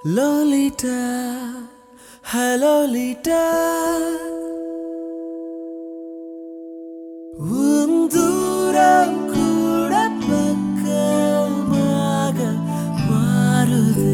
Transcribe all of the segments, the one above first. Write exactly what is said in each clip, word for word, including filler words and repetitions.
Lolita, hello Lolita. உன் தூரம் கூட பக்கமாக மாறுதே.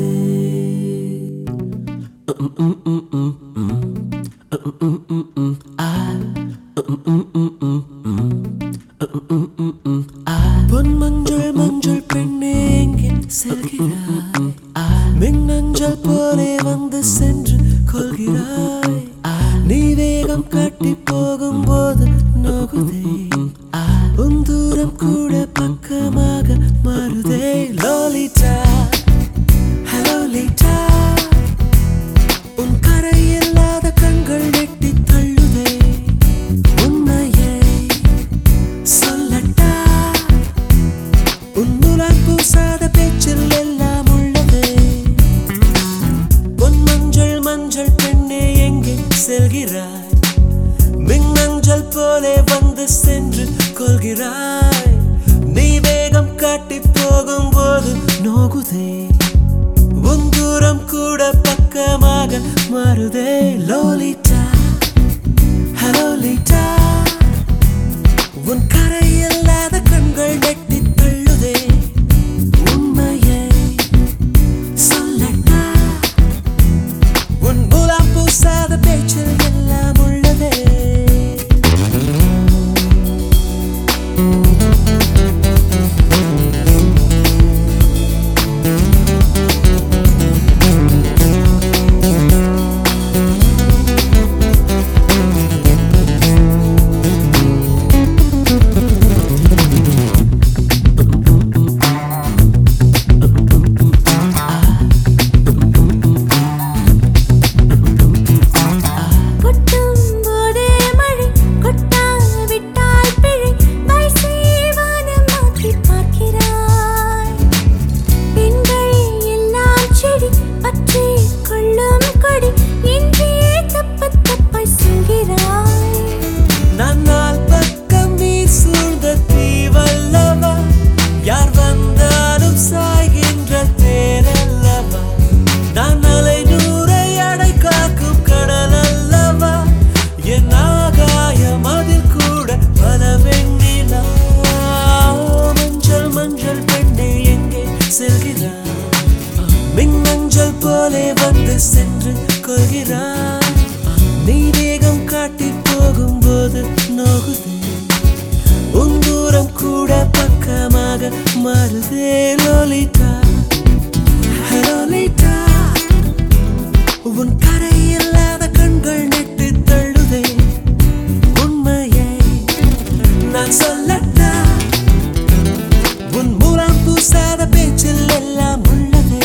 பொன் மஞ்சள் மஞ்சள் பெண்ணே எங்கே செல்கிறாய்? மின்னஞ்சல் போலே வந்து சென்று கொள்கிறாய். நீ வேகம் காட்டி போகும்போது நோகுதே. உன் தூரம் கூட பக்கமாக மாறுதே. Lolita, hello Lita. உன் கரை இல்லாத கண்கள் நெட்டி தள்ளுதே. உண்மையை சொல்லட்டா, உன் முலாம் பூசாத பேச்சில் எல்லாம் உள்ளதே. பொன் மஞ்சள் மஞ்சள் பெண்ணே எங்கே செல்கிறாய்? மின்னஞ்சல் போலே வந்து சென்று கொள்கிறாய். நீ வேகம் காட்டி போகும்போது நோகுதே. உன் தூரம் கூட பக்கமாக மாறுதே. Lolita, hello Lita. உன் கரை இல்லாத கண்கள் நெட்டி தள்ளுதே. உண்மையை சொல்லட்டா, உன் முலாம் பூசாத பேச்சில் எல்லாம் உள்ளதே. மின்னஞ்சல் போலே வந்து சென்று கொள்கிறாய். நீ வேகம் காட்டி போகும்போது நோகுதே. உன் தூரம் கூட பக்கமாக மாறுதே. Lolita, hello Lita. உன் கரை இல்லாத கண்கள் நெட்டி தள்ளுதே. உண்மையை நான் சொல்லட்டா, உன் முலாம் பூசாத பேச்சில் எல்லாம் உள்ளதே.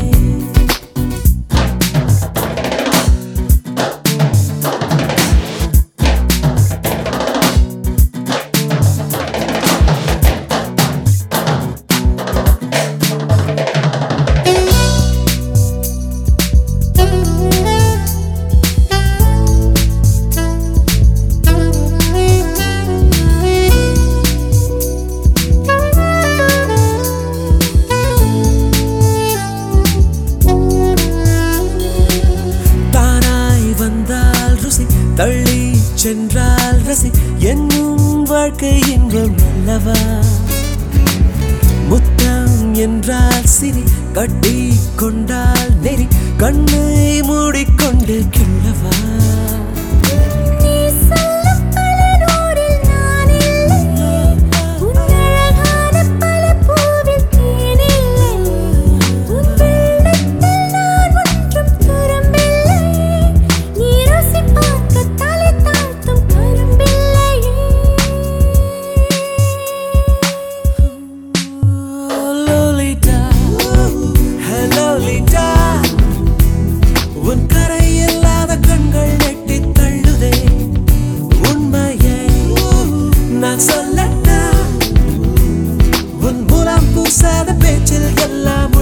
தள்ளி சென்றால் ரசி என்னும் வாழ்க்கை இன்பம் அல்லவா? முத்தம் என்றால் சிரி, கட்டி கொண்டால் நெறி, கண்ணை மூடிக்கொண்டு கிள்ளவா? உன் கரை இல்லாத கண்கள் நெட்டி தள்ளுதே. உண்மையை நான் சொல்லட்டா, உன் முலாம் பூசாத பேச்சில் எல்லாம்